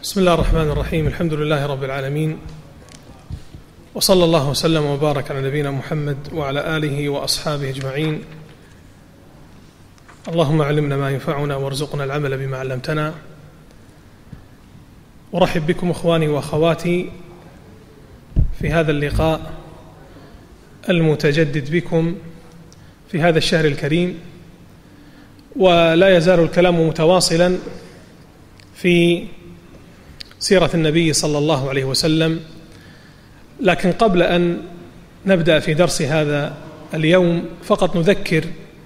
بسم الله الرحمن الرحيم. الحمد لله رب العالمين، وصلى الله وسلم وبارك على نبينا محمد وعلى آله وأصحابه أجمعين. اللهم علمنا ما ينفعنا وارزقنا العمل بما علمتنا. أرحب بكم إخواني وأخواتي في هذا اللقاء المتجدد بكم في هذا الشهر الكريم، ولا يزال الكلام متواصلا في سيرة النبي صلى الله عليه وسلم. لكن قبل أن نبدأ في درس هذا اليوم فقط نذكر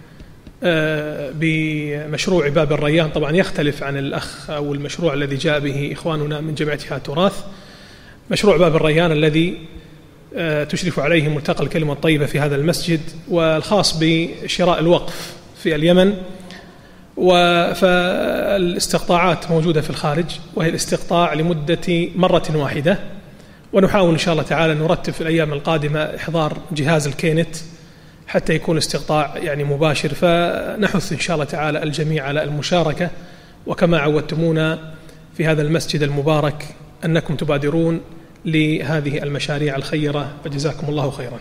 بمشروع باب الريان. طبعا يختلف عن الأخ أو المشروع الذي جاء به إخواننا من جمعية حياة تراث. مشروع باب الريان الذي تشرف عليه ملتقى الكلمة الطيبة في هذا المسجد، والخاص بشراء الوقف في اليمن. فالاستقطاعات موجودة في الخارج، وهي الاستقطاع لمدة مرة واحدة، ونحاول إن شاء الله تعالى نرتب في الأيام القادمة إحضار جهاز الكينت حتى يكون استقطاع مباشر. فنحث إن شاء الله تعالى الجميع على المشاركة، وكما عودتمونا في هذا المسجد المبارك أنكم تبادرون لهذه المشاريع الخيرة، فجزاكم الله خيرا.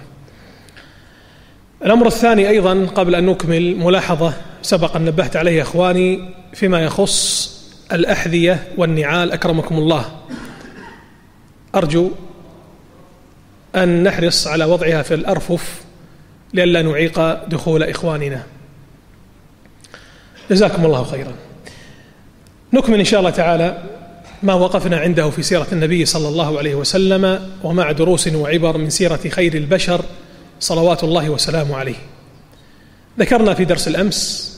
الأمر الثاني أيضا قبل أن نكمل ملاحظة سبق أن نبهت عليه أخواني فيما يخص الأحذية والنعال أكرمكم الله. أرجو أن نحرص على وضعها في الأرفف لئلا نعيق دخول إخواننا، جزاكم الله خيرا. نكمل إن شاء الله تعالى ما وقفنا عنده في سيرة النبي صلى الله عليه وسلم، ومع دروس وعبر من سيرة خير البشر صلوات الله وسلامه عليه. ذكرنا في درس الأمس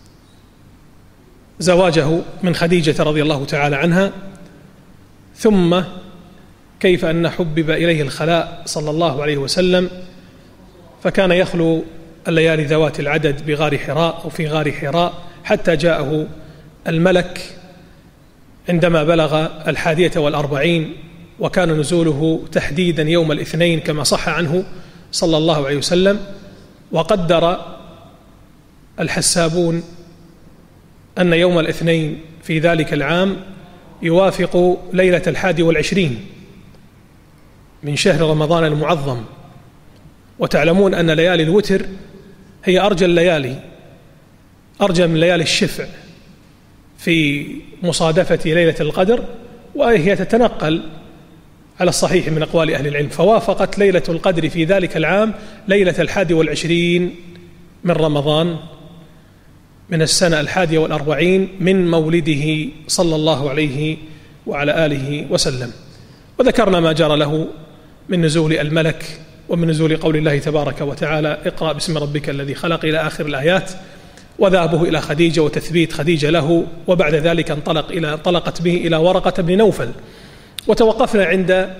زواجه من خديجة رضي الله تعالى عنها، ثم كيف أن حبب إليه الخلاء صلى الله عليه وسلم، فكان يخلو الليالي ذوات العدد بغار حراء أو في غار حراء، حتى جاءه الملك عندما بلغ 41، وكان نزوله تحديدا يوم الاثنين كما صح عنه صلى الله عليه وسلم. وقدر الحسابون أن يوم الاثنين في ذلك العام يوافق ليلة 21 من شهر رمضان المعظم. وتعلمون أن ليالي الوتر هي أرجى الليالي، أرجى من ليالي الشفع في مصادفة ليلة القدر، وهي تتنقل على الصحيح من أقوال أهل العلم. فوافقت ليلة القدر في ذلك العام ليلة 21 من رمضان من السنة 41 من مولده صلى الله عليه وعلى آله وسلم. وذكرنا ما جرى له من نزول الملك، ومن نزول قول الله تبارك وتعالى اقرأ باسم ربك الذي خلق إلى آخر الآيات، وذهبه إلى خديجة وتثبيت خديجة له، وبعد ذلك انطلقت به إلى ورقة بن نوفل. وتوقفنا عند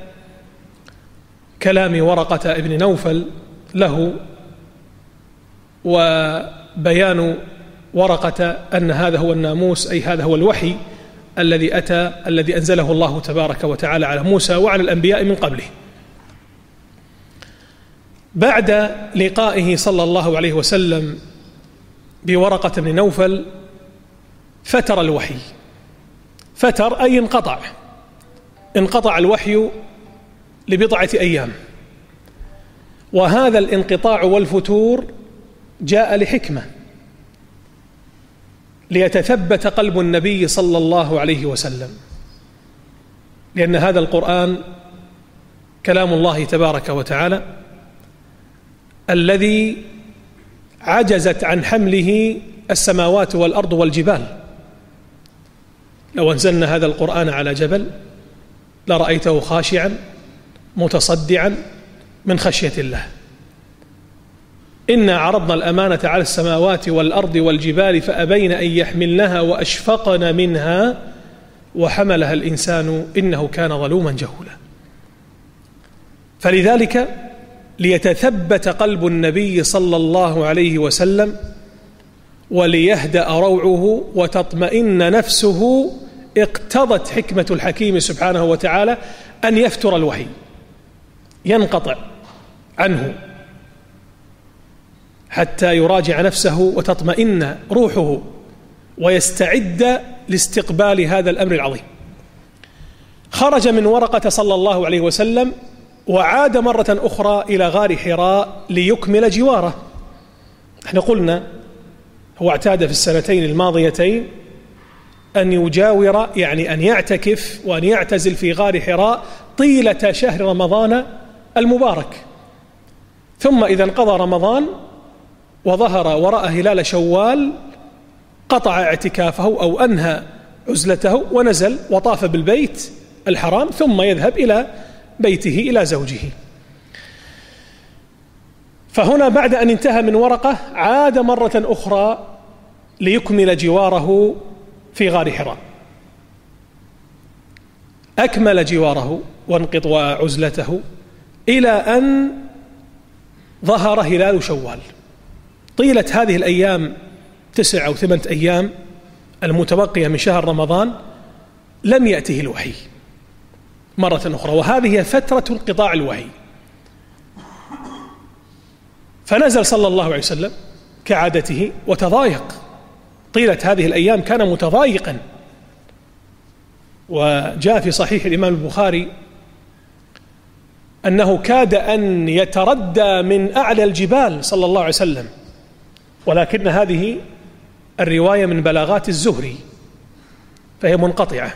كلام ورقة بن نوفل له، وبيان ورقة أن هذا هو الناموس، أي هذا هو الوحي الذي أنزله الله تبارك وتعالى على موسى وعلى الأنبياء من قبله. بعد لقائه صلى الله عليه وسلم بورقة بن نوفل فتر الوحي. فتر أي انقطع الوحي لبضعة أيام، وهذا الانقطاع والفتور جاء لحكمة، ليتثبت قلب النبي صلى الله عليه وسلم، لأن هذا القرآن كلام الله تبارك وتعالى الذي عجزت عن حمله السماوات والأرض والجبال. لو أنزلنا هذا القرآن على جبل لرأيته خاشعا متصدعا من خشية الله. إنا عرضنا الأمانة على السماوات والأرض والجبال فأبين أن يحملنها وأشفقن منها وحملها الإنسان إنه كان ظلوما جهولا. فلذلك ليتثبت قلب النبي صلى الله عليه وسلم وليهدأ روعه وتطمئن نفسه، اقتضت حكمة الحكيم سبحانه وتعالى أن يفتر الوحي، ينقطع عنه حتى يراجع نفسه وتطمئن روحه ويستعد لاستقبال هذا الأمر العظيم. خرج من ورقة صلى الله عليه وسلم وعاد مرة أخرى إلى غار حراء ليكمل جواره. احنا قلنا هو اعتاد في السنتين الماضيتين أن يجاور، يعني أن يعتكف وأن يعتزل في غار حراء طيلة شهر رمضان المبارك، ثم إذا انقضى رمضان وظهر ورأى هلال شوال قطع اعتكافه أو أنهى عزلته ونزل وطاف بالبيت الحرام، ثم يذهب إلى بيته إلى زوجه. فهنا بعد أن انتهى من ورقة عاد مرة أخرى ليكمل جواره في غار حراء. أكمل جواره وعزلته إلى أن ظهر هلال شوال. طيلة هذه الأيام 9 أو 8 أيام المتبقية من شهر رمضان لم يأته الوحي مرة أخرى، وهذه هي فترة انقطاع الوحي. فنزل صلى الله عليه وسلم كعادته وتضايق طيلة هذه الأيام، كان متضايقا. وجاء في صحيح الإمام البخاري أنه كاد أن يتردى من أعلى الجبال صلى الله عليه وسلم، ولكن هذه الرواية من بلاغات الزهري فهي منقطعة،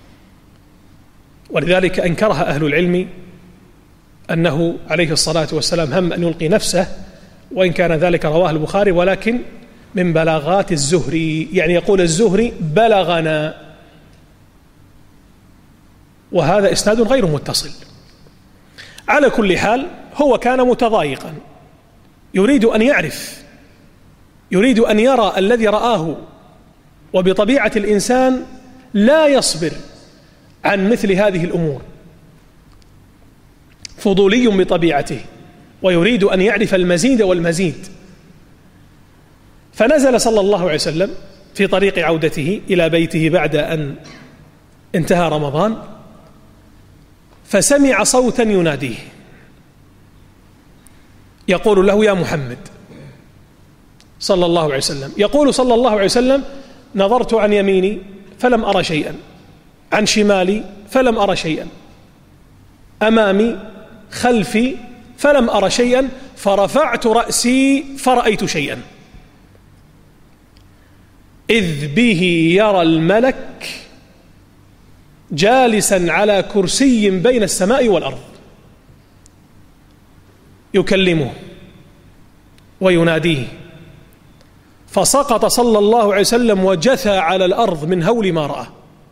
ولذلك أنكرها أهل العلم أنه عليه الصلاة والسلام هم أن يلقي نفسه، وإن كان ذلك رواه البخاري، ولكن من بلاغات الزهري، يعني يقول الزهري بلغنا، وهذا إسناد غير متصل. على كل حال هو كان متضايقا، يريد أن يعرف، يريد أن يرى الذي رآه، وبطبيعة الإنسان لا يصبر عن مثل هذه الأمور، فضولي بطبيعته ويريد أن يعرف المزيد والمزيد. فنزل صلى الله عليه وسلم في طريق عودته إلى بيته بعد أن انتهى رمضان، فسمع صوتا يناديه يقول له يا محمد صلى الله عليه وسلم. يقول صلى الله عليه وسلم نظرت عن يميني فلم أرى شيئا، عن شمالي فلم أرى شيئا، أمامي خلفي فلم أرى شيئا، فرفعت رأسي فرأيت شيئا، إذ به يرى الملك جالسا على كرسي بين السماء والأرض يكلمه ويناديه، فسقط صلى الله عليه وسلم وجثى على الأرض من هول ما رأى،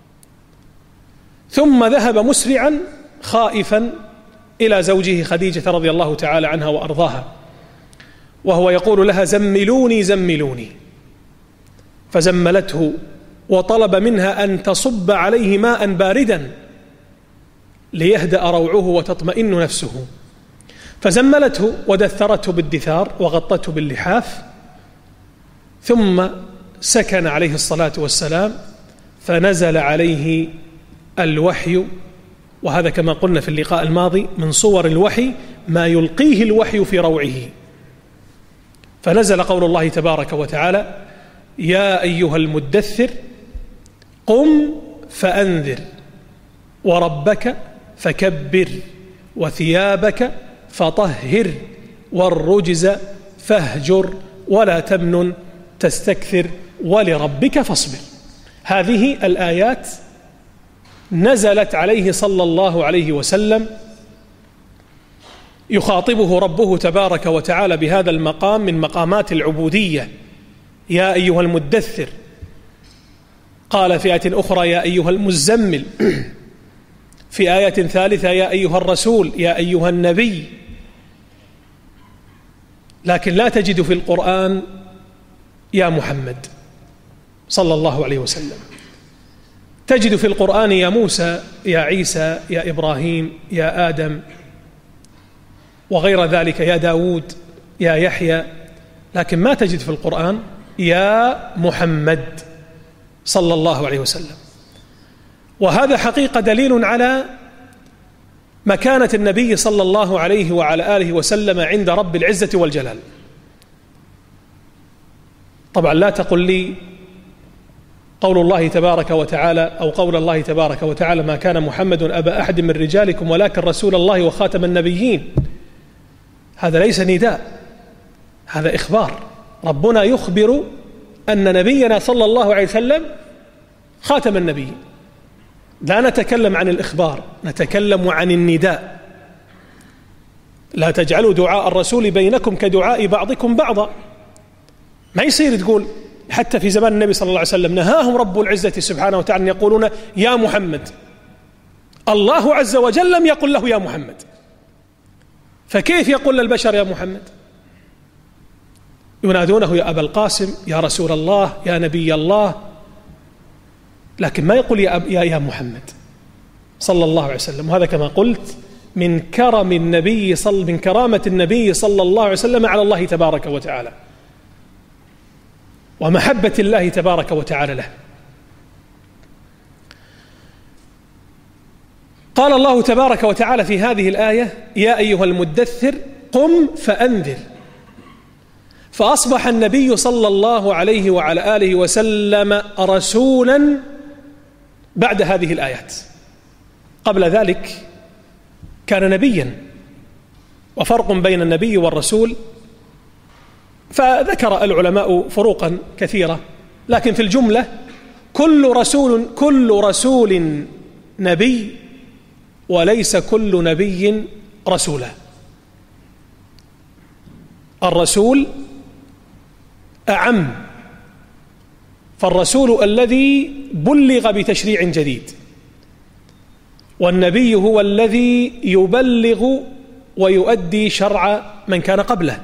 ثم ذهب مسرعا خائفا إلى زوجه خديجة رضي الله تعالى عنها وأرضاها، وهو يقول لها زملوني زملوني، فزملته وطلب منها أن تصب عليه ماء باردا ليهدأ روعه وتطمئن نفسه، فزملته ودثرته بالدثار وغطته باللحاف، ثم سكن عليه الصلاة والسلام، فنزل عليه الوحي. وهذا كما قلنا في اللقاء الماضي من صور الوحي ما يلقيه الوحي في روعه. فنزل قول الله تبارك وتعالى يا أيها المدثر قم فأنذر وربك فكبر وثيابك فطهر والرجز فاهجر ولا تمنن تستكثر ولربك فاصبر. هذه الآيات نزلت عليه صلى الله عليه وسلم يخاطبه ربه تبارك وتعالى بهذا المقام من مقامات العبودية، يا أيها المدثر. قال في آية أخرى يا أيها المزمل، في آية ثالثة يا أيها الرسول، يا أيها النبي. لكن لا تجد في القرآن يا محمد صلى الله عليه وسلم. تجد في القرآن يا موسى، يا عيسى، يا إبراهيم، يا آدم وغير ذلك، يا داود، يا يحيى، لكن ما تجد في القرآن يا محمد صلى الله عليه وسلم. وهذا حقيقة دليل على مكانة النبي صلى الله عليه وعلى آله وسلم عند رب العزة والجلال. طبعا لا تقل لي قول الله تبارك وتعالى أو قول الله تبارك وتعالى: ما كان محمد أبا أحد من رجالكم ولكن رسول الله وخاتم النبيين. هذا ليس نداء، هذا إخبار. ربنا يخبر أن نبينا صلى الله عليه وسلم خاتم النبيين. لا نتكلم عن الإخبار، نتكلم عن النداء. لا تجعلوا دعاء الرسول بينكم كدعاء بعضكم بعضا. ما يصير تقول، حتى في زمان النبي صلى الله عليه وسلم نهاهم رب العزة سبحانه وتعالى أن يقولون يا محمد. الله عز وجل لم يقل له يا محمد، فكيف يقول للبشر يا محمد؟ ينادونه يا أبا القاسم، يا رسول الله، يا نبي الله، لكن ما يقول يا محمد صلى الله عليه وسلم. وهذا كما قلت من كرامة النبي صلى الله عليه وسلم على الله تبارك وتعالى، ومحبة الله تبارك وتعالى له. قال الله تبارك وتعالى في هذه الآية: يا أيها المدثر قم فأنذر. فأصبح النبي صلى الله عليه وعلى آله وسلم رسولا بعد هذه الآيات. قبل ذلك كان نبيا، وفرق بين النبي والرسول فذكر العلماء فروقا كثيرة، لكن في الجملة كل رسول نبي، وليس كل نبي رسولا. الرسول أعم، فالرسول الذي بلغ بتشريع جديد، والنبي هو الذي يبلغ ويؤدي شرع من كان قبله.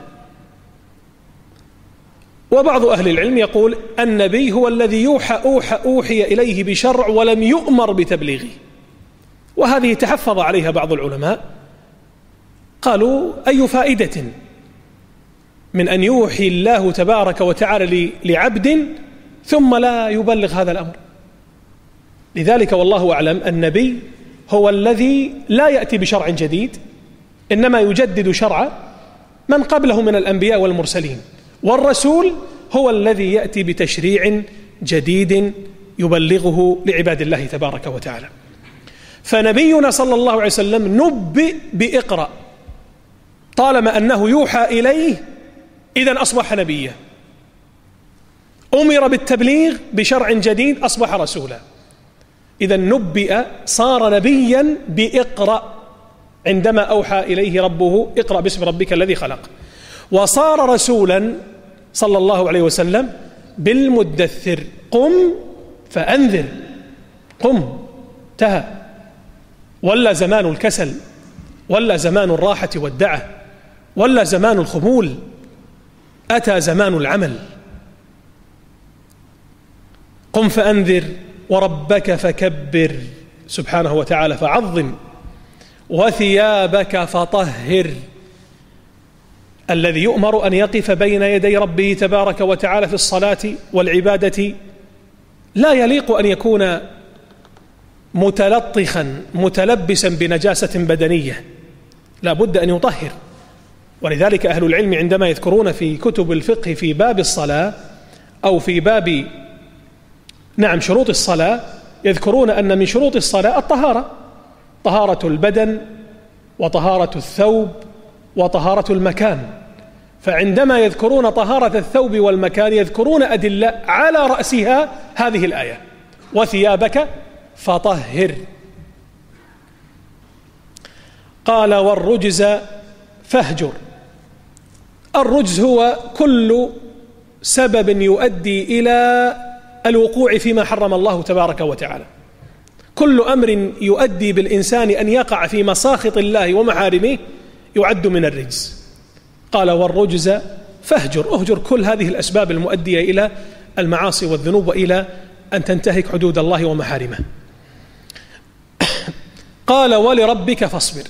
وبعض أهل العلم يقول النبي هو الذي أوحي إليه بشرع ولم يؤمر بتبليغه، وهذه تحفظ عليها بعض العلماء. قالوا أي فائدة من أن يوحي الله تبارك وتعالى لعبد ثم لا يبلغ هذا الأمر؟ لذلك والله أعلم النبي هو الذي لا يأتي بشرع جديد، إنما يجدد شرع من قبله من الأنبياء والمرسلين، والرسول هو الذي يأتي بتشريع جديد يبلغه لعباد الله تبارك وتعالى. فنبينا صلى الله عليه وسلم نبئ بإقرأ، طالما أنه يوحى إليه إذن أصبح نبيا، أمر بالتبليغ بشرع جديد أصبح رسولا. إذن نبئ، صار نبيا بإقرأ عندما أوحى إليه ربه اقرأ باسم ربك الذي خلق، وصار رسولا صلى الله عليه وسلم بالمدثر قم فأنذر. قم، انتهى، ولا زمان الكسل، ولا زمان الراحة والدعة، ولا زمان الخمول، أتى زمان العمل. قم فأنذر وربك فكبر سبحانه وتعالى فعظم، وثيابك فطهر. الذي يؤمر أن يقف بين يدي ربه تبارك وتعالى في الصلاة والعبادة لا يليق أن يكون متلطخا متلبسا بنجاسة بدنية، لا بد أن يطهر. ولذلك أهل العلم عندما يذكرون في كتب الفقه في باب الصلاة أو في باب شروط الصلاة، يذكرون أن من شروط الصلاة الطهارة، طهارة البدن وطهارة الثوب وطهارة المكان. فعندما يذكرون طهارة الثوب والمكان يذكرون أدلة على رأسها هذه الآية: وثيابك فطهر. قال والرجز فاهجر. الرجز هو كل سبب يؤدي إلى الوقوع فيما حرم الله تبارك وتعالى، كل أمر يؤدي بالإنسان أن يقع في مساخط الله ومحارمه يعد من الرجز. قال والرجز فاهجر، اهجر كل هذه الأسباب المؤدية إلى المعاصي والذنوب وإلى أن تنتهك حدود الله ومحارمه. قال ولربك فاصبر.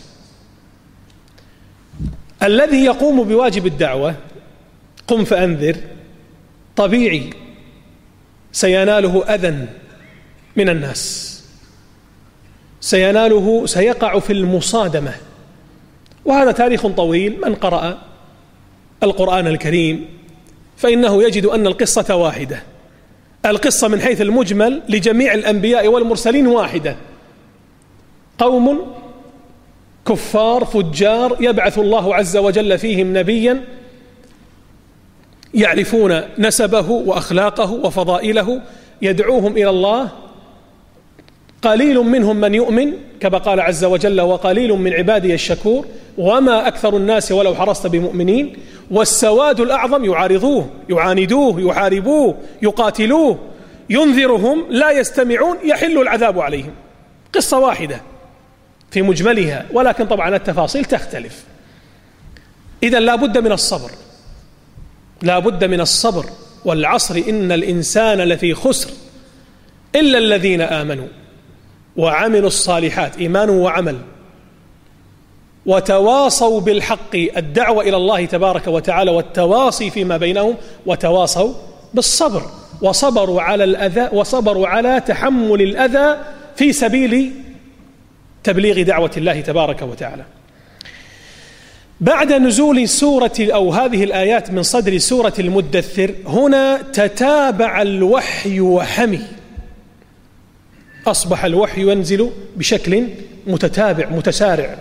الذي يقوم بواجب الدعوة قم فأنذر طبيعي سيناله أذى من الناس، سيقع في المصادمة، وهذا تاريخ طويل. من قرأ القرآن الكريم فإنه يجد أن القصة واحدة، القصة من حيث المجمل لجميع الأنبياء والمرسلين واحدة: قوم كفار فجار يبعث الله عز وجل فيهم نبيا يعرفون نسبه وأخلاقه وفضائله، يدعوهم إلى الله، قليل منهم من يؤمن كما قال عز وجل: وقليل من عبادي الشكور، وما أكثر الناس ولو حرصت بمؤمنين. والسواد الأعظم يعارضوه، يعاندوه، يحاربوه، يقاتلوه، ينذرهم، لا يستمعون، يحل العذاب عليهم. قصة واحدة في مجملها، ولكن طبعا التفاصيل تختلف. إذن لا بد من الصبر، لا بد من الصبر. والعصر إن الإنسان لفي خسر إلا الذين آمنوا وعملوا الصالحات، إيمان وعمل، وتواصوا بالحق، الدعوة إلى الله تبارك وتعالى، والتواصي فيما بينهم، وتواصوا بالصبر، وصبروا على الأذى، وصبروا على تحمل الأذى في سبيل تبليغ دعوة الله تبارك وتعالى. بعد نزول سورة أو هذه الآيات من صدر سورة المدثر، هنا تتابع الوحي وحمي، أصبح الوحي ينزل بشكل متتابع متسارع.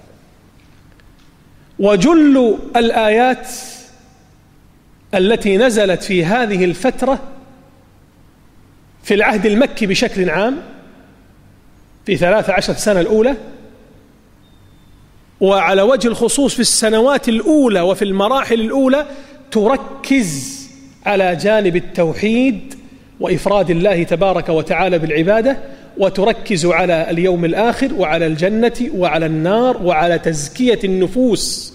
وجل الآيات التي نزلت في هذه الفترة في العهد المكي بشكل عام في 13 سنة الأولى، وعلى وجه الخصوص في السنوات الأولى وفي المراحل الأولى، تركز على جانب التوحيد وإفراد الله تبارك وتعالى بالعبادة، وتركز على اليوم الآخر وعلى الجنة وعلى النار وعلى تزكية النفوس.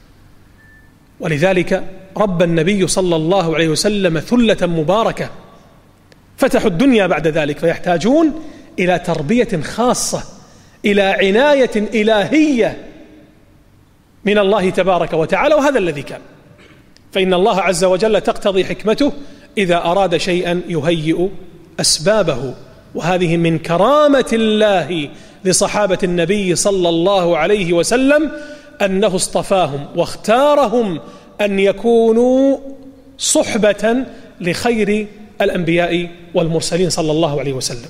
ولذلك رب النبي صلى الله عليه وسلم ثلة مباركة فتحوا الدنيا بعد ذلك، فيحتاجون إلى تربية خاصة، إلى عناية إلهية من الله تبارك وتعالى. وهذا الذي كان، فإن الله عز وجل تقتضي حكمته إذا أراد شيئا يهيئ أسبابه. وهذه من كرامة الله لصحابة النبي صلى الله عليه وسلم، أنه اصطفاهم واختارهم أن يكونوا صحبة لخير الأنبياء والمرسلين صلى الله عليه وسلم.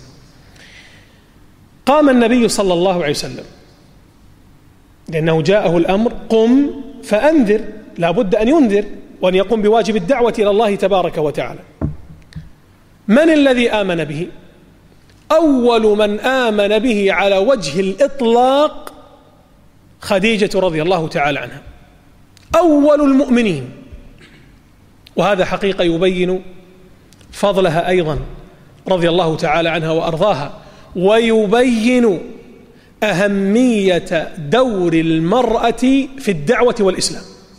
قام النبي صلى الله عليه وسلم لأنه جاءه الأمر: قم فأنذر، لا بد أن ينذر وأن يقوم بواجب الدعوة إلى الله تبارك وتعالى. من الذي آمن به؟ أول من آمن به على وجه الإطلاق خديجة رضي الله تعالى عنها، أول المؤمنين. وهذا حقيقة يبين فضلها أيضا رضي الله تعالى عنها وأرضاها، ويبين أهمية دور المرأة في الدعوة والإسلام.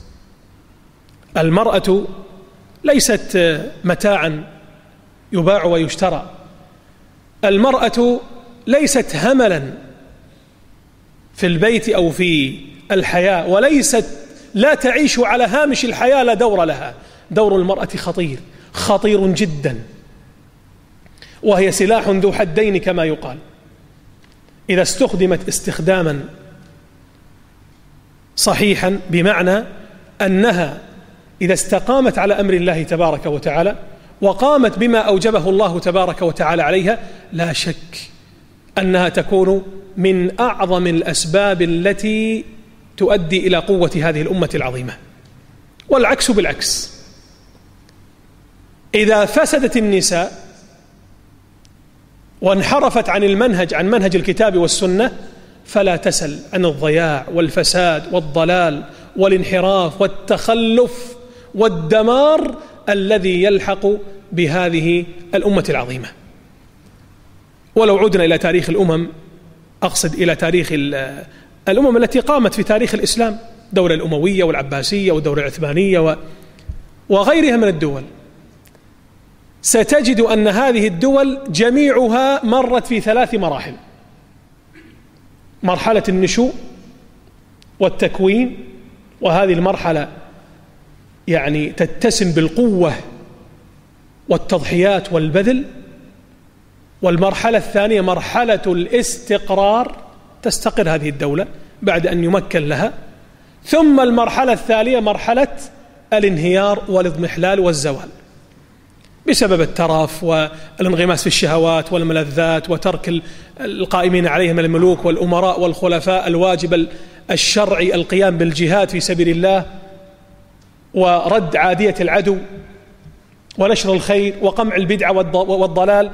المرأة ليست متاعا يباع ويشترى، المرأة ليست هملا في البيت أو في الحياة، وليست لا تعيش على هامش الحياة، لا دور لها. دور المرأة خطير، خطير جدا، وهي سلاح ذو حدين كما يقال. إذا استخدمت استخداما صحيحا، بمعنى أنها إذا استقامت على أمر الله تبارك وتعالى وقامت بما أوجبه الله تبارك وتعالى عليها، لا شك أنها تكون من أعظم الأسباب التي تؤدي إلى قوة هذه الأمة العظيمة. والعكس بالعكس، إذا فسدت النساء وانحرفت عن المنهج، عن منهج الكتاب والسنة، فلا تسل عن الضياع والفساد والضلال والانحراف والتخلف والدمار الذي يلحق بهذه الأمة العظيمة. ولو عدنا إلى تاريخ الأمم، أقصد إلى تاريخ الأمم التي قامت في تاريخ الإسلام، الدولة الأموية والعباسية والدولة العثمانية وغيرها من الدول، ستجد أن هذه الدول جميعها مرت في 3 مراحل: مرحلة النشوء والتكوين، وهذه المرحلة يعني تتسم بالقوة والتضحيات والبذل. والمرحلة الثانية مرحلة الاستقرار، تستقر هذه الدولة بعد أن يمكن لها. ثم المرحلة الثالثة مرحلة الانهيار والاضمحلال والزوال. بسبب الترف والانغماس في الشهوات والملذات وترك القائمين عليهم الملوك والأمراء والخلفاء الواجب الشرعي القيام بالجهاد في سبيل الله ورد عادية العدو ونشر الخير وقمع البدع والضلال،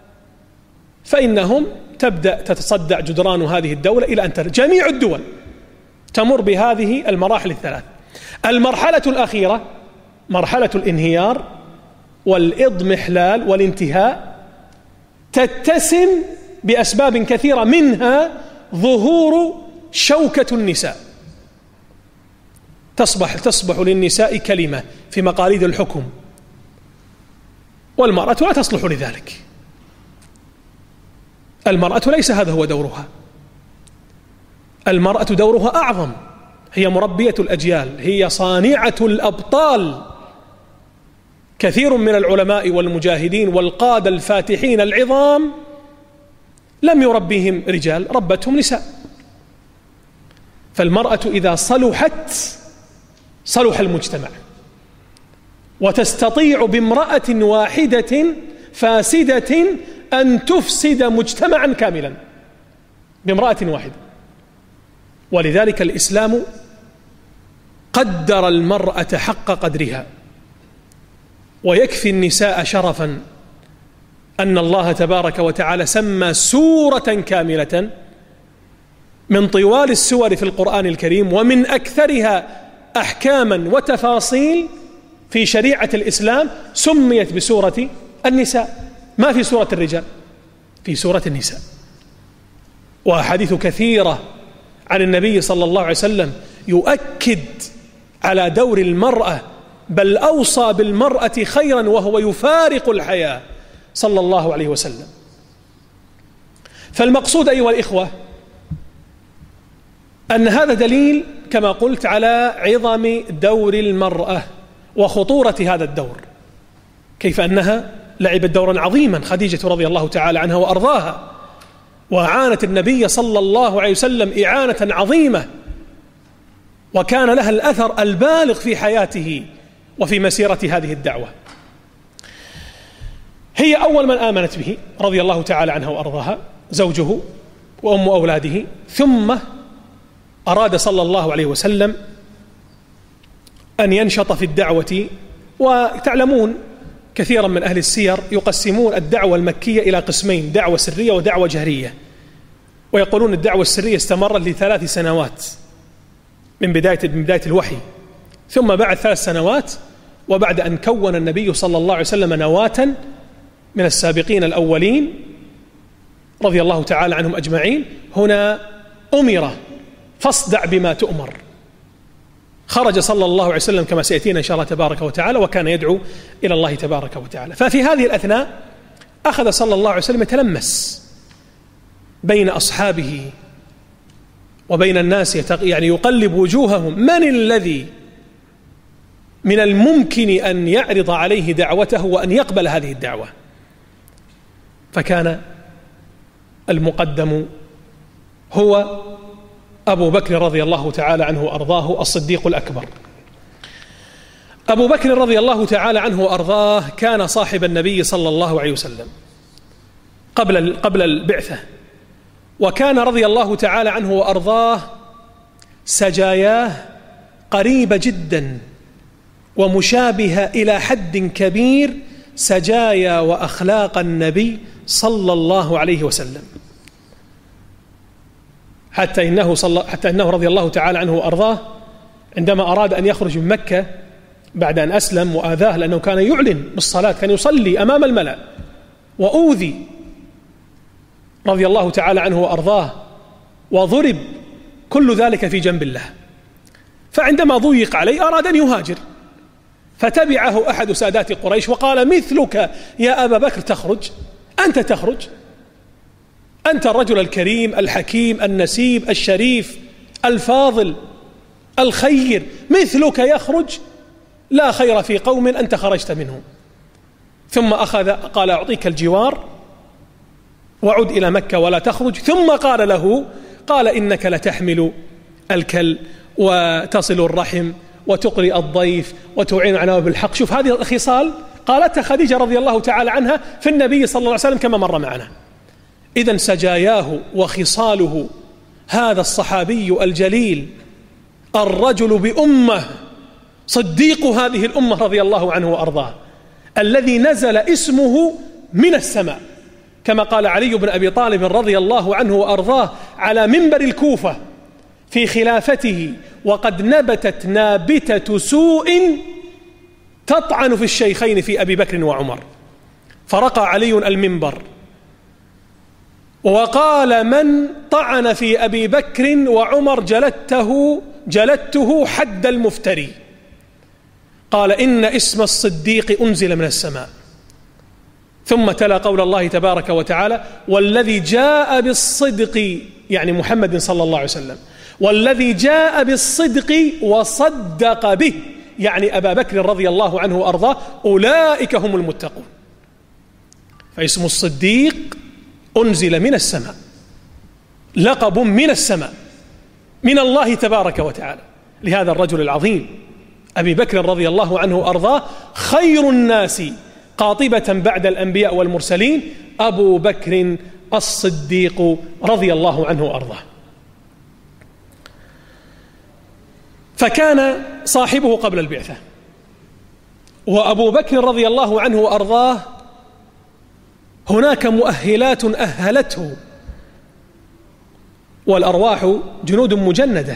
فإنهم تبدأ تتصدع جدران هذه الدولة إلى أن جميع الدول تمر بهذه المراحل الثلاث. المرحلة الأخيرة مرحلة الانهيار والإضمحلال والانتهاء تتسم بأسباب كثيرة، منها ظهور شوكة النساء، تصبح للنساء كلمة في مقاليد الحكم، والمرأة لا تصلح لذلك. المرأة ليس هذا هو دورها، المرأة دورها أعظم، هي مربية الأجيال، هي صانعة الأبطال. كثير من العلماء والمجاهدين والقادة الفاتحين العظام لم يربيهم رجال، ربتهم نساء. فالمرأة إذا صلحت صلح المجتمع، وتستطيع بامرأة واحدة فاسدة أن تفسد مجتمعا كاملا بامرأة واحدة. ولذلك الإسلام قدر المرأة حق قدرها، ويكفي النساء شرفا أن الله تبارك وتعالى سمى سورة كاملة من طوال السور في القرآن الكريم ومن أكثرها أحكاما وتفاصيل في شريعة الإسلام سميت بسورة النساء، ما في سورة الرجال، في سورة النساء. وأحاديث كثيرة عن النبي صلى الله عليه وسلم يؤكد على دور المرأة، بل أوصى بالمرأة خيرا وهو يفارق الحياة صلى الله عليه وسلم. فالمقصود أيها الإخوة أن هذا دليل كما قلت على عظم دور المرأة وخطورة هذا الدور، كيف أنها لعبت دورا عظيما خديجة رضي الله تعالى عنها وأرضاها، وأعانت النبي صلى الله عليه وسلم إعانة عظيمة، وكان لها الأثر البالغ في حياته وفي مسيرة هذه الدعوة. هي أول من آمنت به رضي الله تعالى عنها وأرضاها، زوجه وأم أولاده، ثم أراد صلى الله عليه وسلم أن ينشط في الدعوة. وتعلمون كثيرا من أهل السير يقسمون الدعوة المكية إلى قسمين، دعوة سرية ودعوة جهرية، ويقولون الدعوة السرية استمرت ل3 سنوات من بداية الوحي، ثم بعد 3 سنوات وبعد أن كون النبي صلى الله عليه وسلم نواة من السابقين الأولين رضي الله تعالى عنهم أجمعين، هنا أمر فاصدع بما تؤمر. خرج صلى الله عليه وسلم كما سيأتينا إن شاء الله تبارك وتعالى، وكان يدعو إلى الله تبارك وتعالى. ففي هذه الأثناء أخذ صلى الله عليه وسلم يتلمس بين أصحابه وبين الناس، يعني يقلب وجوههم، من الذي من الممكن أن يعرض عليه دعوته وأن يقبل هذه الدعوة. فكان المقدم هو أبو بكر رضي الله تعالى عنه وأرضاه الصديق الأكبر. أبو بكر رضي الله تعالى عنه وأرضاه كان صاحب النبي صلى الله عليه وسلم قبل البعثة، وكان رضي الله تعالى عنه وأرضاه سجاياه قريبة جدا ومشابهة إلى حد كبير سجايا وأخلاق النبي صلى الله عليه وسلم، حتى إنه رضي الله تعالى عنه وأرضاه عندما أراد أن يخرج من مكة بعد أن أسلم وآذاه، لأنه كان يعلن بالصلاة، كان يصلي أمام الملأ وأوذي رضي الله تعالى عنه وأرضاه وضرب، كل ذلك في جنب الله. فعندما ضيق عليه أراد أن يهاجر، فتبعه أحد سادات قريش وقال: مثلك يا أبا بكر تخرج، أنت تخرج، أنت الرجل الكريم الحكيم النسيب الشريف الفاضل الخير، مثلك يخرج؟ لا خير في قوم أنت خرجت منهم. ثم قال: أعطيك الجوار وعد إلى مكة ولا تخرج. ثم قال له: قال: إنك لتحمل الكل وتصل الرحم وتقري الضيف وتعين على بالحق. شوف هذه الخصال قالتها خديجة رضي الله تعالى عنها في النبي صلى الله عليه وسلم كما مر معنا. إذن سجاياه وخصاله هذا الصحابي الجليل الرجل بأمة، صديق هذه الأمة رضي الله عنه وأرضاه، الذي نزل اسمه من السماء كما قال علي بن أبي طالب رضي الله عنه وأرضاه على منبر الكوفة في خلافته وقد نبتت نابتة سوء تطعن في الشيخين في أبي بكر وعمر، فرقى علي المنبر وقال: من طعن في أبي بكر وعمر جلدته حد المفتري. قال: إن اسم الصديق أنزل من السماء. ثم تلا قول الله تبارك وتعالى: والذي جاء بالصدق، يعني محمد صلى الله عليه وسلم، والذي جاء بالصدق وصدق به، يعني أبا بكر رضي الله عنه وأرضاه، أولئك هم المتقون. فاسم الصديق أنزل من السماء، لقب من السماء من الله تبارك وتعالى لهذا الرجل العظيم أبي بكر رضي الله عنه وأرضاه، خير الناس قاطبة بعد الأنبياء والمرسلين أبو بكر الصديق رضي الله عنه وأرضاه. فكان صاحبه قبل البعثة، وأبو بكر رضي الله عنه وأرضاه هناك مؤهلات أهلته، والأرواح جنود مجندة،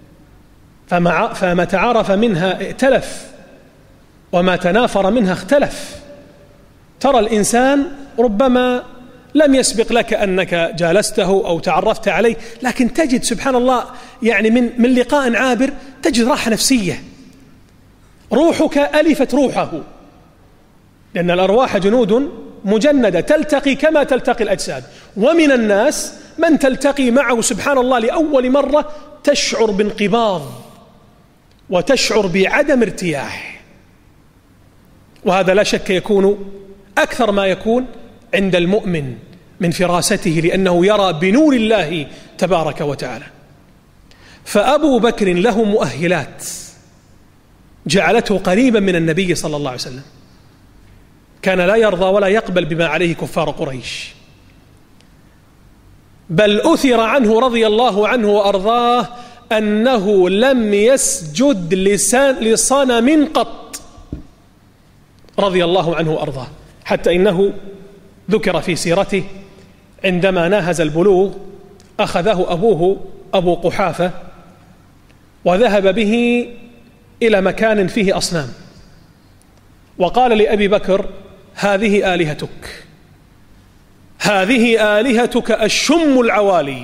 فما تعارف منها ائتلف وما تنافر منها اختلف. ترى الإنسان ربما لم يسبق لك أنك جالسته أو تعرفت عليه، لكن تجد سبحان الله يعني من لقاء عابر تجد راحة نفسية، روحك ألفت روحه، لأن الأرواح جنود مجندة تلتقي كما تلتقي الأجساد. ومن الناس من تلتقي معه سبحان الله لأول مرة تشعر بانقباض وتشعر بعدم ارتياح، وهذا لا شك يكون أكثر ما يكون عند المؤمن من فراسته، لأنه يرى بنور الله تبارك وتعالى. فأبو بكر له مؤهلات جعلته قريبا من النبي صلى الله عليه وسلم، كان لا يرضى ولا يقبل بما عليه كفار قريش، بل أثر عنه رضي الله عنه وأرضاه أنه لم يسجد لصنم قط رضي الله عنه وأرضاه، حتى إنه ذكر في سيرته عندما ناهز البلوغ أخذه أبوه أبو قحافة وذهب به إلى مكان فيه أصنام، وقال لأبي بكر: هذه آلهتك، هذه آلهتك الشم العوالي.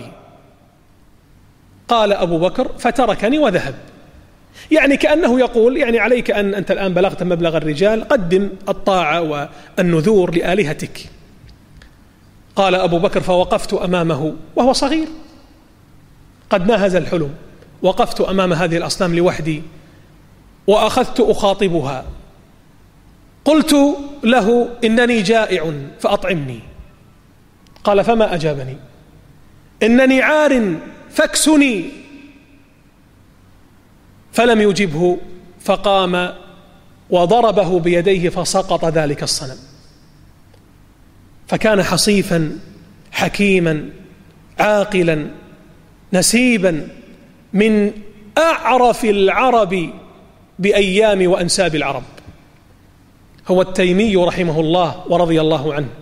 قال أبو بكر: فتركني وذهب، يعني كأنه يقول يعني عليك أن أنت الآن بلغت مبلغ الرجال، قدم الطاعة والنذور لآلهتك. قال أبو بكر: فوقفت أمامه وهو صغير قد ناهز الحلم، وقفت أمام هذه الأصنام لوحدي وأخذت أخاطبها، قلت له: إنني جائع فأطعمني. قال: فما أجابني؟ إنني عار فاكسني. فلم يجبه، فقام وضربه بيديه فسقط ذلك الصنم. فكان حصيفا حكيما عاقلا نسيبا من أعرف العرب بأيام وأنساب العرب، هو التيمي رحمه الله ورضي الله عنه.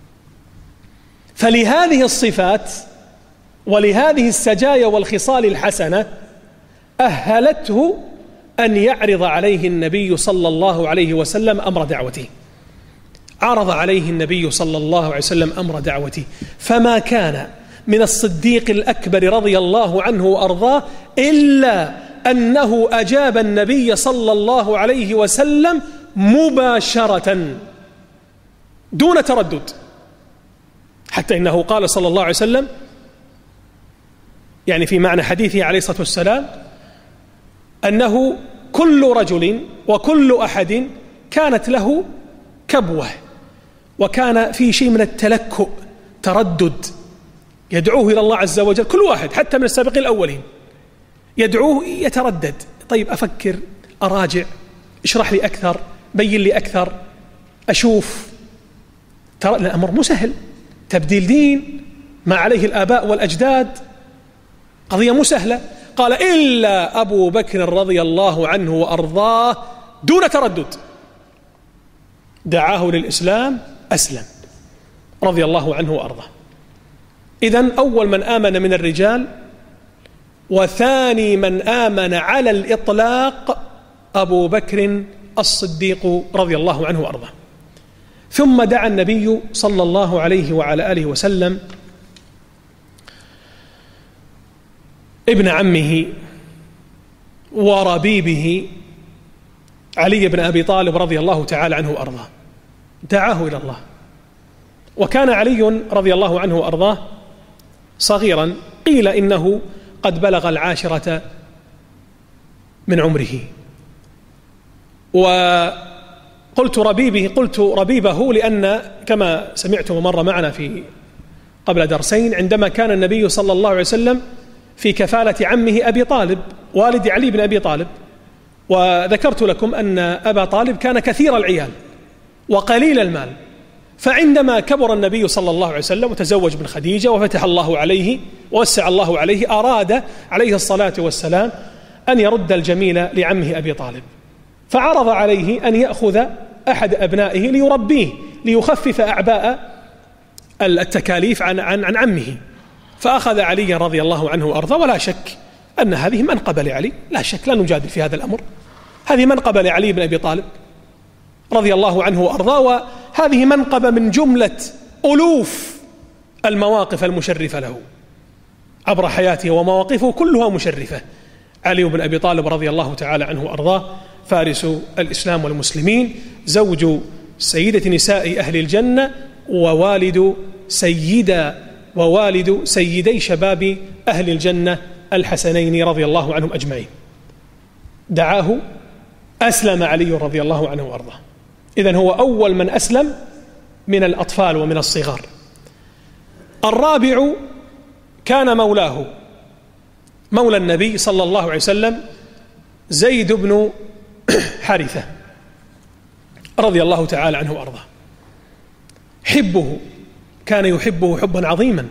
فلهذه الصفات ولهذه السجايا والخصال الحسنة أهلته أن يعرض عليه النبي صلى الله عليه وسلم أمر دعوته. عرض عليه النبي صلى الله عليه وسلم أمر دعوته، فما كان من الصديق الأكبر رضي الله عنه وأرضاه إلا أنه أجاب النبي صلى الله عليه وسلم مباشرة دون تردد، حتى إنه قال صلى الله عليه وسلم يعني في معنى حديثه عليه الصلاة والسلام أنه كل رجل وكل أحد كانت له كبوة، وكان في شيء من التلكؤ تردد يدعوه إلى الله عز وجل، كل واحد حتى من السابقين الأولين يدعوه يتردد، طيب أفكر، أراجع، اشرح لي أكثر، بين لي أكثر، أشوف ترى الأمر مو سهل، تبديل دين ما عليه الآباء والأجداد قضية مو سهلة. قال إلا أبو بكر رضي الله عنه وأرضاه دون تردد دعاه للإسلام أسلم رضي الله عنه وأرضاه. إذن أول من آمن من الرجال وثاني من آمن على الإطلاق أبو بكر الصديق رضي الله عنه وأرضاه. ثم دعا النبي صلى الله عليه وعلى آله وسلم ابن عمه وربيبه علي بن أبي طالب رضي الله تعالى عنه وأرضاه، دعاه إلى الله. وكان علي رضي الله عنه وأرضاه صغيرا، قيل إنه قد بلغ 10 من عمره. وقلت ربيبه لأن كما سمعتم مر معنا في قبل درسين عندما كان النبي صلى الله عليه وسلم في كفالة عمه أبي طالب والد علي بن أبي طالب، وذكرت لكم أن أبا طالب كان كثير العيال وقليل المال، فعندما كبر النبي صلى الله عليه وسلم وتزوج من خديجة وفتح الله عليه ووسع الله عليه، أراد عليه الصلاة والسلام أن يرد الجميل لعمه أبي طالب، فعرض عليه أن يأخذ أحد أبنائه ليربيه ليخفف أعباء التكاليف عن عمه. فأخذ علي رضي الله عنه وأرضاه، ولا شك أن هذه منقبة لعلي، لا شك لا نجادل في هذا الأمر، هذه منقبة لعلي بن أبي طالب رضي الله عنه وأرضاه، وهذه منقبة من جملة ألوف المواقف المشرفة له عبر حياته، ومواقفه كلها مشرفة. علي بن أبي طالب رضي الله تعالى عنه وأرضاه فارس الإسلام والمسلمين، زوج سيدة نساء أهل الجنة، ووالد سيدي شباب أهل الجنة الحسنين رضي الله عنهم أجمعين. دعاه أسلم علي رضي الله عنه وأرضاه. إذن هو أول من أسلم من الأطفال ومن الصغار. الرابع كان مولاه، مولى النبي صلى الله عليه وسلم، زيد بن حارثة رضي الله تعالى عنه وأرضاه. حبه كان يحبه حبا عظيما،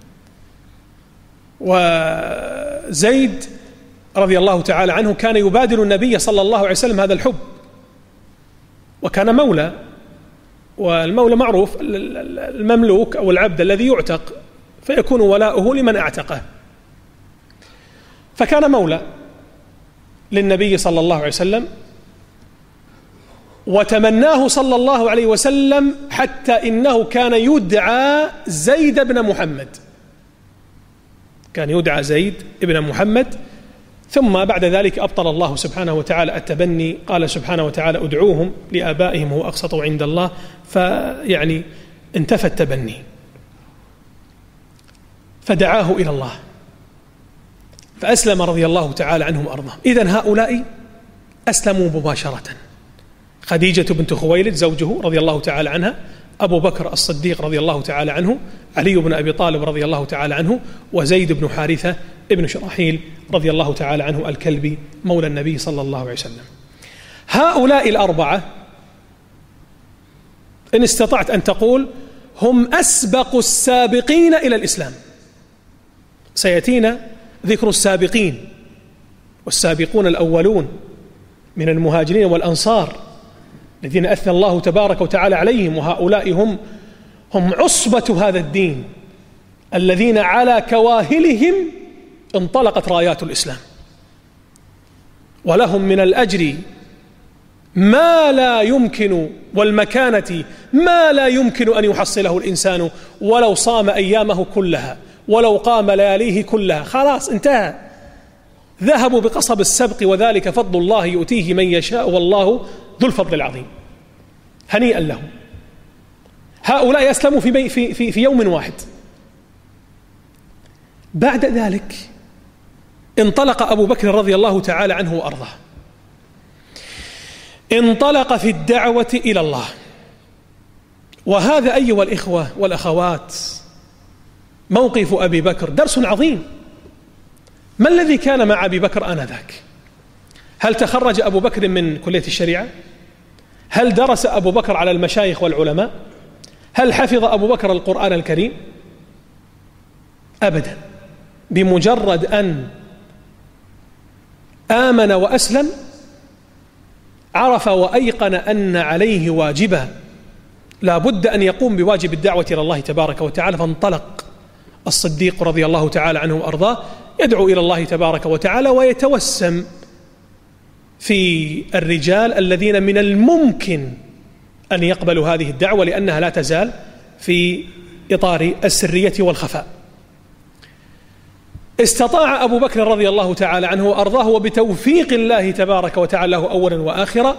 وزيد رضي الله تعالى عنه كان يبادل النبي صلى الله عليه وسلم هذا الحب، وكان مولى، والمولى معروف المملوك أو العبد الذي يعتق فيكون ولاؤه لمن أعتقه، فكان مولى للنبي صلى الله عليه وسلم، وتمناه صلى الله عليه وسلم حتى إنه كان يدعى زيد بن محمد، كان يدعى زيد بن محمد. ثم بعد ذلك أبطل الله سبحانه وتعالى التبني، قال سبحانه وتعالى ادعوهم لآبائهم هو أقسط عند الله، فيعني انتفى التبني، فدعاه إلى الله فأسلم رضي الله تعالى عنهم وأرضاهم. إذن هؤلاء أسلموا مباشرة: خديجة بنت خويلد زوجه رضي الله تعالى عنها، أبو بكر الصديق رضي الله تعالى عنه، علي بن أبي طالب رضي الله تعالى عنه، وزيد بن حارثة ابن شراحيل رضي الله تعالى عنه الكلبي مولى النبي صلى الله عليه وسلم. هؤلاء الأربعة إن استطعت أن تقول هم أسبق السابقين إلى الإسلام. سيأتينا ذكر السابقين، والسابقون الأولون من المهاجرين والأنصار الذين أثنى الله تبارك وتعالى عليهم، وهؤلاء هم عصبة هذا الدين الذين على كواهلهم انطلقت رايات الإسلام، ولهم من الأجر ما لا يمكن، والمكانة ما لا يمكن أن يحصله الإنسان ولو صام أيامه كلها ولو قام لياليه كلها. خلاص انتهى، ذهبوا بقصب السبق، وذلك فضل الله يؤتيه من يشاء والله ذو الفضل العظيم. هنيئا لهم. هؤلاء أسلموا في يوم واحد. بعد ذلك انطلق أبو بكر رضي الله تعالى عنه وأرضاه، انطلق في الدعوة إلى الله. وهذا أيها الإخوة والأخوات موقف أبي بكر درس عظيم. ما الذي كان مع أبي بكر آنذاك؟ هل تخرج أبو بكر من كلية الشريعة؟ هل درس أبو بكر على المشايخ والعلماء؟ هل حفظ أبو بكر القرآن الكريم؟ أبدا. بمجرد أن آمن وأسلم عرف وأيقن أن عليه واجبا لا بد أن يقوم بواجب الدعوة إلى الله تبارك وتعالى، فانطلق الصديق رضي الله تعالى عنه وأرضاه يدعو إلى الله تبارك وتعالى ويتوسم في الرجال الذين من الممكن أن يقبلوا هذه الدعوة لأنها لا تزال في إطار السرية والخفاء. استطاع أبو بكر رضي الله تعالى عنه وأرضاه وبتوفيق الله تبارك وتعالى له أولا وآخرا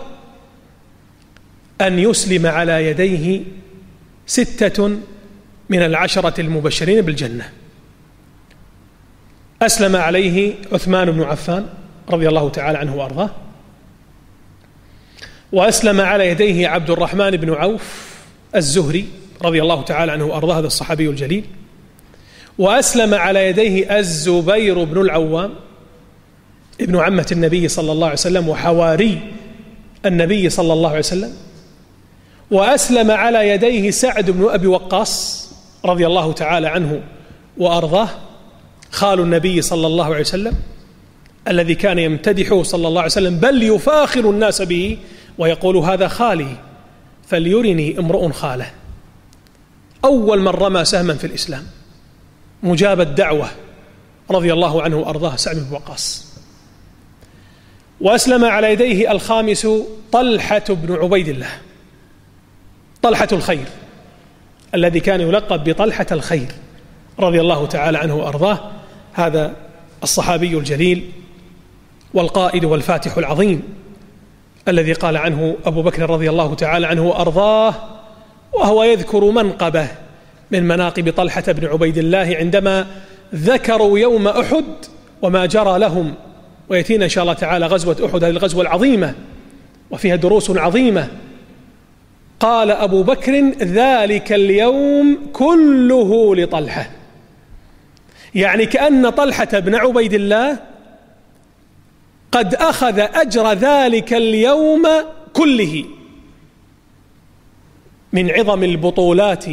أن يسلم على يديه 6 من العشرة المبشرين بالجنة. أسلم عليه عثمان بن عفان رضي الله تعالى عنه وأرضاه، وأسلم على يديه عبد الرحمن بن عوف الزهري رضي الله تعالى عنه وأرضاه، هذا الصحابي الجليل، وأسلم على يديه الزبير بن العوام ابن عمة النبي صلى الله عليه وسلم وحواري النبي صلى الله عليه وسلم، وأسلم على يديه سعد بن أبي وقاص رضي الله تعالى عنه وأرضاه، خال النبي صلى الله عليه وسلم الذي كان يمتدحه صلى الله عليه وسلم بل يفاخر الناس به ويقول هذا خالي فليرني امرؤ خاله. أول من رمى سهما في الإسلام مجاب الدعوة رضي الله عنه وأرضاه سعد بن وقاص. وأسلم على يديه الخامس طلحة بن عبيد الله، طلحة الخير الذي كان يلقب بطلحة الخير رضي الله تعالى عنه وأرضاه، هذا الصحابي الجليل والقائد والفاتح العظيم الذي قال عنه أبو بكر رضي الله تعالى عنه وأرضاه وهو يذكر منقبه من مناقب طلحة بن عبيد الله عندما ذكروا يوم أحد وما جرى لهم، ويأتينا إن شاء الله تعالى غزوة أحد، هذه الغزوة العظيمة وفيها دروس عظيمة. قال أبو بكر ذلك اليوم كله لطلحة، يعني كأن طلحة بن عبيد الله قد أخذ أجر ذلك اليوم كله من عظم البطولات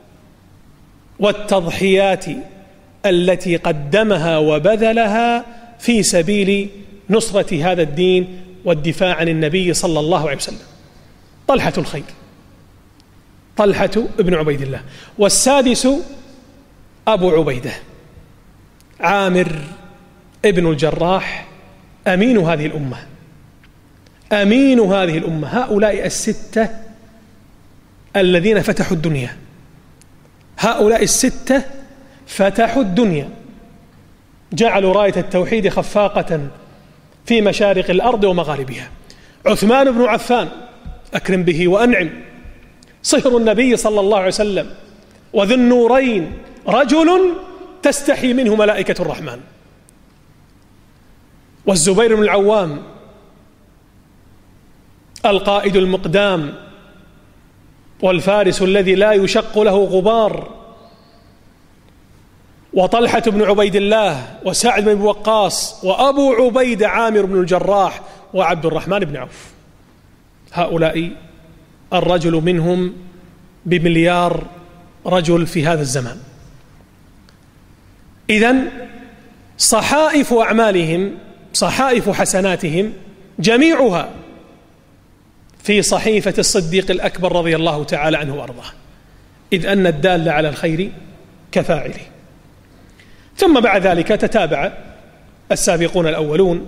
والتضحيات التي قدمها وبذلها في سبيل نصرة هذا الدين والدفاع عن النبي صلى الله عليه وسلم. طلحة الخير، طلحة بن عبيد الله. والسادس أبو عبيدة عامر ابن الجراح أمين هذه الأمة، أمين هذه الأمة. هؤلاء الستة الذين فتحوا الدنيا، هؤلاء الستة فتحوا الدنيا، جعلوا راية التوحيد خفاقة في مشارق الأرض ومغاربها. عثمان بن عفان أكرم به وأنعم، صهر النبي صلى الله عليه وسلم وذو النورين، رجل تستحي منه ملائكة الرحمن. والزبير بن العوام القائد المقدام والفارس الذي لا يشق له غبار. وطلحة بن عبيد الله وسعد بن وقاص وأبو عبيدة عامر بن الجراح وعبد الرحمن بن عوف، هؤلاء الرجل منهم بمليار رجل في هذا الزمان. إذن صحائف أعمالهم، صحائف حسناتهم جميعها في صحيفة الصديق الأكبر رضي الله تعالى عنه وأرضاه، إذ أن الدال على الخير كفاعله. ثم بعد ذلك تتابع السابقون الأولون: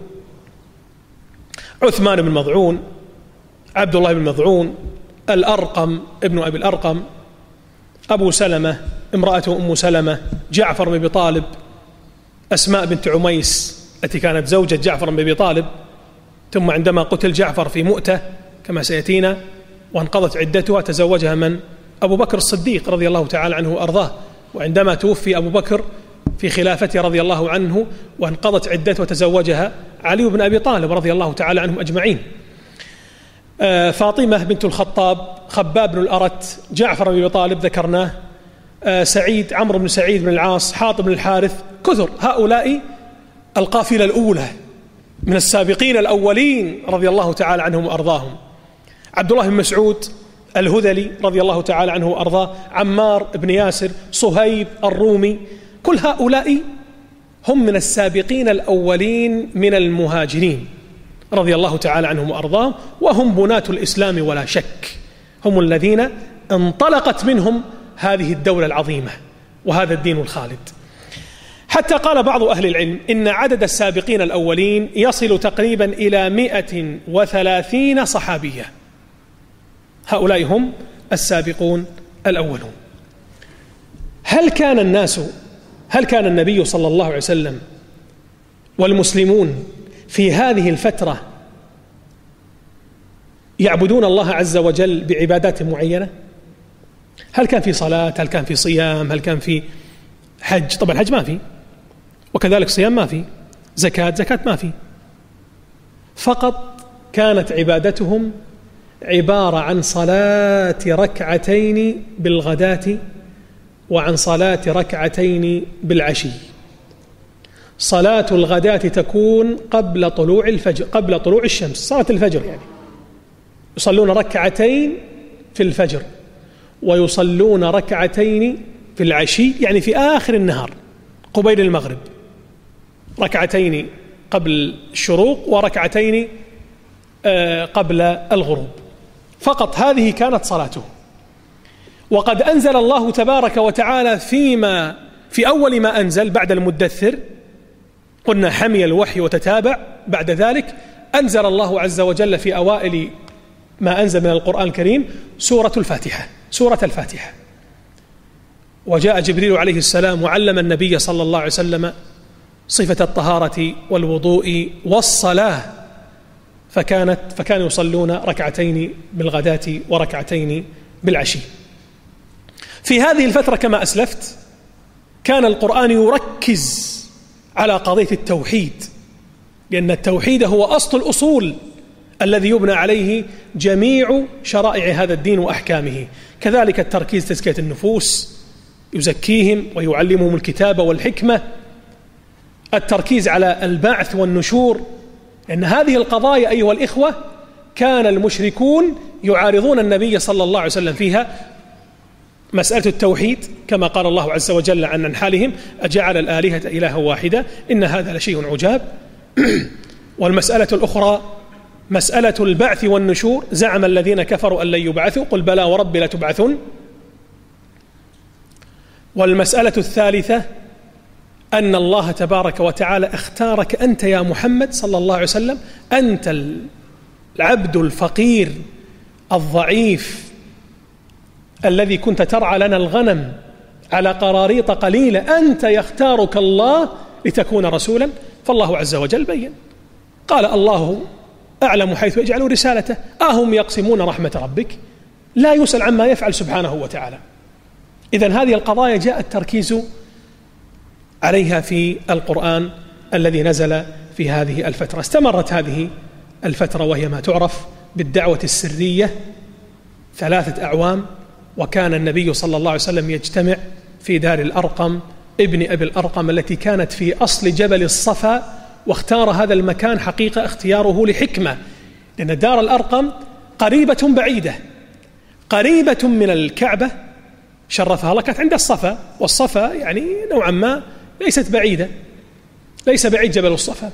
عثمان بن مظعون، عبد الله بن مظعون، الأرقم ابن أبي الأرقم، أبو سلمة امرأته أم سلمة، جعفر بن أبي طالب، أسماء بنت عميس التي كانت زوجة جعفر بن أبي طالب، ثم عندما قتل جعفر في مؤتة كما سيأتينا وانقضت عدتها تزوجها من؟ أبو بكر الصديق رضي الله تعالى عنه وأرضاه. وعندما توفي أبو بكر في خلافته رضي الله عنه وانقضت عدته وتزوجها علي بن أبي طالب رضي الله تعالى عنهم أجمعين. فاطمة بنت الخطاب، خباب بن الأرت، جعفر بن أبي طالب ذكرناه، سعيد، عمرو بن سعيد بن العاص، حاطب بن الحارث، كثر. هؤلاء القافلة الأولى من السابقين الأولين رضي الله تعالى عنهم وأرضاهم. عبد الله بن مسعود الهذلي رضي الله تعالى عنه وأرضاه، عمار بن ياسر، صهيب الرومي، كل هؤلاء هم من السابقين الأولين من المهاجرين رضي الله تعالى عنهم وأرضاهم، وهم بناة الإسلام ولا شك، هم الذين انطلقت منهم هذه الدولة العظيمة وهذا الدين الخالد. حتى قال بعض أهل العلم إن عدد السابقين الأولين يصل تقريبا إلى 130 صحابية، هؤلاء هم السابقون الأولون. هل كان النبي صلى الله عليه وسلم والمسلمون في هذه الفترة يعبدون الله عز وجل بعبادات معينة؟ هل كان في صلاة؟ هل كان في صيام؟ هل كان في حج؟ طبعا حج ما في، وكذلك صيام ما في، زكاة ما في، فقط كانت عبادتهم عبارة عن صلاة ركعتين بالغداة وعن صلاة ركعتين بالعشي. صلاة الغداة تكون قبل طلوع الفجر، قبل طلوع الشمس، صلاة الفجر، يعني يصلون ركعتين في الفجر ويصلون ركعتين في العشي، يعني في آخر النهار قبيل المغرب، ركعتين قبل الشروق وركعتين قبل الغروب، فقط هذه كانت صلاته. وقد أنزل الله تبارك وتعالى في أول ما أنزل بعد المدثر، قلنا حمي الوحي وتتابع، بعد ذلك أنزل الله عز وجل في أوائل ما أنزل من القرآن الكريم سورة الفاتحة، وجاء جبريل عليه السلام وعلم النبي صلى الله عليه وسلم صفة الطهارة والوضوء والصلاة، فكانوا يصلون ركعتين بالغداة وركعتين بالعشي. في هذه الفترة كما أسلفت كان القرآن يركز على قضية التوحيد، لأن التوحيد هو أصل الأصول الذي يبنى عليه جميع شرائع هذا الدين وأحكامه. كذلك التركيز تزكية النفوس، يزكيهم ويعلمهم الكتاب والحكمة، التركيز على البعث والنشور، لأن هذه القضايا أيها الإخوة كان المشركون يعارضون النبي صلى الله عليه وسلم فيها. مسألة التوحيد كما قال الله عز وجل عن أنحالهم: أجعل الآلهة إلها واحدة إن هذا لشيء عجاب. والمسألة الأخرى مسألة البعث والنشور، زعم الذين كفروا أن لن يبعثوا، قل بلى وربي لتبعثن. والمسألة الثالثة أن الله تبارك وتعالى اختارك أنت يا محمد صلى الله عليه وسلم، أنت العبد الفقير الضعيف الذي كنت ترعى لنا الغنم على قراريط قليلة، أنت يختارك الله لتكون رسولا. فالله عز وجل بين، قال: الله أعلم حيث يجعل رسالته، أهم يقسمون رحمة ربك، لا يسأل عما يفعل سبحانه وتعالى. إذن هذه القضايا جاء التركيز عليها في القرآن الذي نزل في هذه الفترة. استمرت هذه الفترة وهي ما تعرف بالدعوة السرية 3 أعوام، وكان النبي صلى الله عليه وسلم يجتمع في دار الأرقم ابن أبي الأرقم التي كانت في أصل جبل الصفا، واختار هذا المكان حقيقة اختياره لحكمة، لأن دار الأرقم قريبة بعيدة، قريبة من الكعبة شرفها الله، كانت عند الصفا، والصفا يعني نوعا ما ليست بعيدة، ليس بعيد جبل الصفا،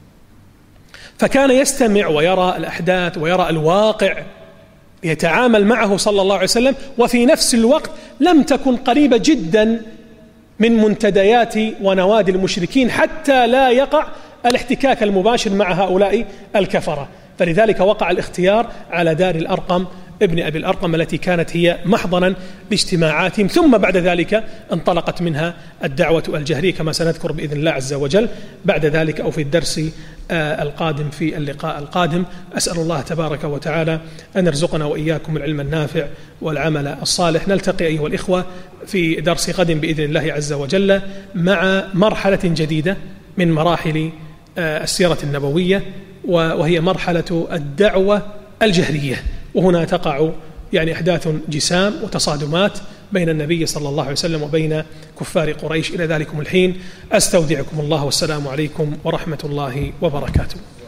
فكان يستمع ويرى الأحداث ويرى الواقع، يتعامل معه صلى الله عليه وسلم، وفي نفس الوقت لم تكن قريبة جدا من منتديات ونوادي المشركين حتى لا يقع الاحتكاك المباشر مع هؤلاء الكفرة، فلذلك وقع الاختيار على دار الأرقم ابن أبي الأرقم التي كانت هي محضنا لاجتماعاتهم، ثم بعد ذلك انطلقت منها الدعوة الجهرية كما سنذكر بإذن الله عز وجل بعد ذلك أو في الدرس القادم في اللقاء القادم. أسأل الله تبارك وتعالى أن يرزقنا وإياكم العلم النافع والعمل الصالح. نلتقي أيها الإخوة في درس غد بإذن الله عز وجل مع مرحلة جديدة من مراحل السيرة النبوية، وهي مرحلة الدعوة الجهرية، وهنا تقع يعني أحداث جسام وتصادمات بين النبي صلى الله عليه وسلم وبين كفار قريش. إلى ذلكم الحين أستودعكم الله، والسلام عليكم ورحمة الله وبركاته.